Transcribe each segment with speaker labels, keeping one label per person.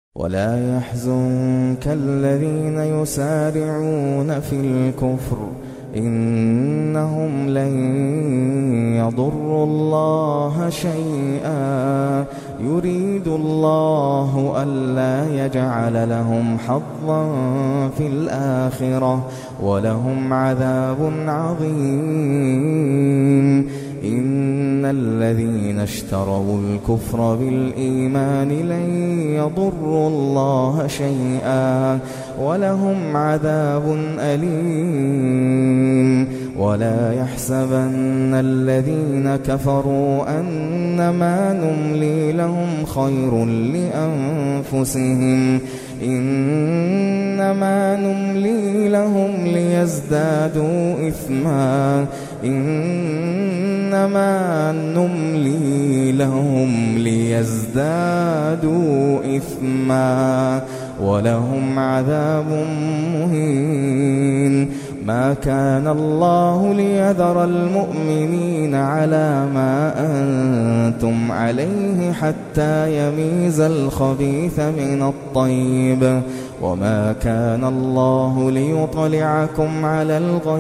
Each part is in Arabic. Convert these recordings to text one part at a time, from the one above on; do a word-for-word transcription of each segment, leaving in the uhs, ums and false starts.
Speaker 1: ولا يحزنك الذين يسارعون في الكفر إنهم لن يضروا الله شيئا يريد الله ألا يجعل لهم حظا في الآخرة ولهم عذاب عظيم. إن الذين اشتروا الكفر بالإيمان لن يضروا الله شيئا ولهم عذاب أليم. ولا يحسبن الذين كفروا أنما نملي لهم خير لأنفسهم إنما نملي لهم ليزدادوا إثما إنما نملي لهم ليزدادوا إثما ولهم عذاب مهين. ما كان الله ليذر المؤمنين على ما أنتم عليه حتى يميز الخبيث من الطيب وما كان الله ليطلعكم على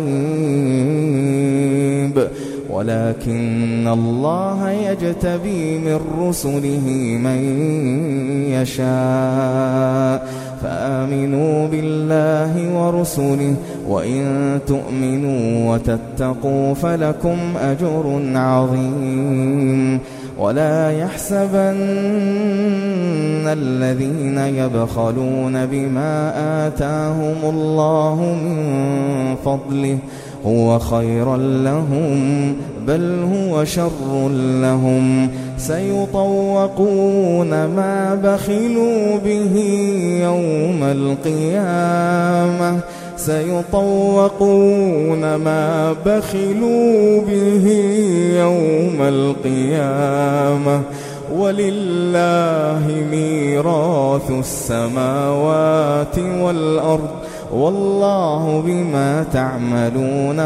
Speaker 1: الغيب ولكن الله يجتبي من رسله من يشاء فآمنوا بالله ورسله وإن تؤمنوا وتتقوا فلكم أجر عظيم. ولا يحسبن الذين يبخلون بما آتاهم الله من فضله هو خيرا لهم بل هو شر لهم سيطوقون ما بخلوا به يوم القيامة سيطوقون ما بخلوا به يوم القيامة ولله ميراث السماوات والأرض والله بما تعملون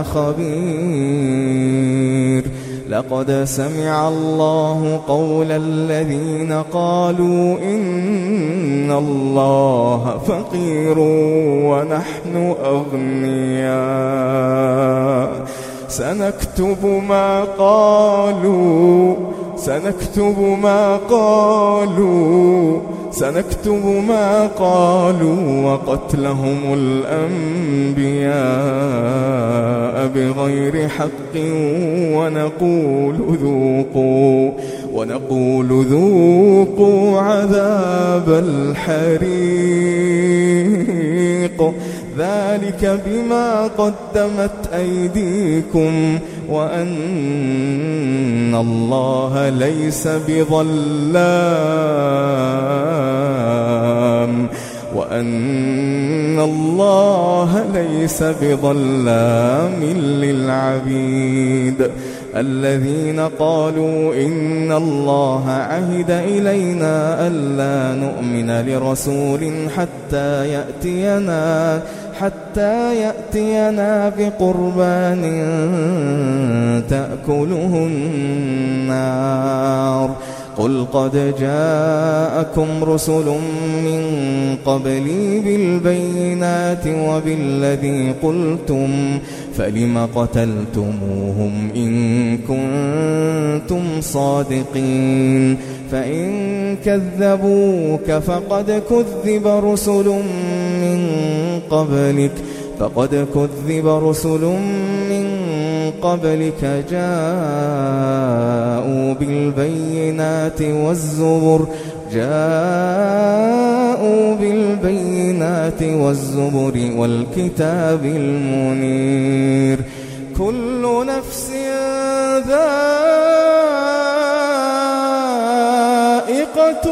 Speaker 1: خبير. لقد سمع الله قول الذين قالوا إن الله فقير ونحن أغنياء سنكتب ما قالوا سنكتب ما قالوا سنكتب ما قالوا وقتلهم الأنبياء بغير حق ونقول ذوقوا ونقول ذوقوا عذاب الحريق ذلك بما قدمت أيديكم وأن الله ليس بظلام وأن الله ليس بظلام للعبيد. الذين قالوا إن الله عهد إلينا ألا نؤمن لرسول حتى يأتينا حتى يأتينا بقربان تأكله النار قل قد جاءكم رسل من قبلي بالبينات وبالذي قلتم فلم قتلتموهم إن كنتم صادقين فإن كذبوك فقد كذب رسل من قبلك فقد كذب رسل من قبلك جاءوا بالبينات والزبر جاءوا بالبينات والزبر والكتاب المنير كل نفس ذائقة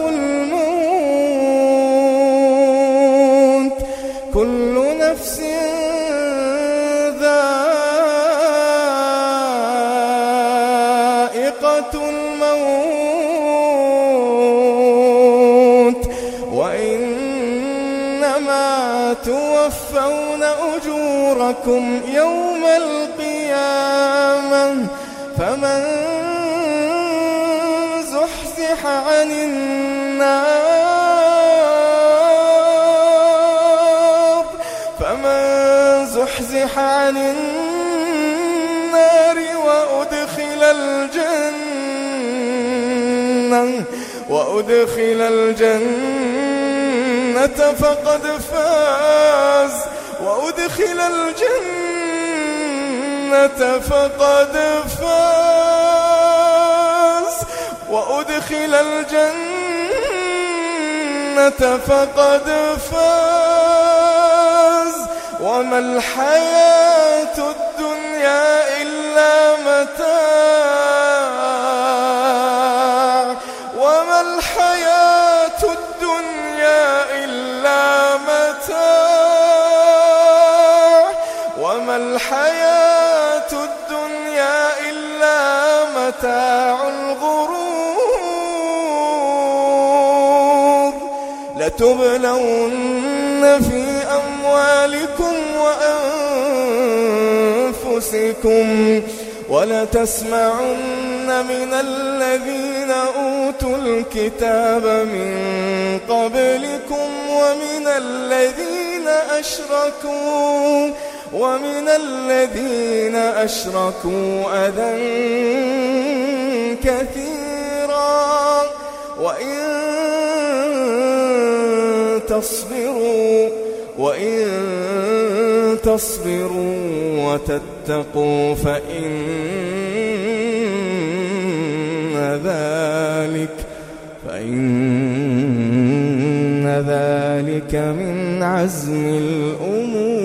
Speaker 1: الموت كل نفس ذائقة الموت وإنما توفون أجوركم يوم القيامة فمن زحزح عن النار زحزح عن النار وأدخل الجنة وأدخل الجنة فقد فاز وأدخل الجنة فقد فاز وأدخل الجنة فقد فاز وما الحياة الدنيا إلا متاع وما الحياة الدنيا إلا متاع وما الحياة الدنيا إلا متاع الغرور لتبلون في أموالكم وأنفسكم ولتسمعن من الذين أوتوا الكتاب من قبلكم ومن الذين أشركوا ومن الذين أشركوا أذى كثيرا وإن تصبروا وإن تصبروا وتتقوا فإن ذلك فإن ذلك من عزم الأمور.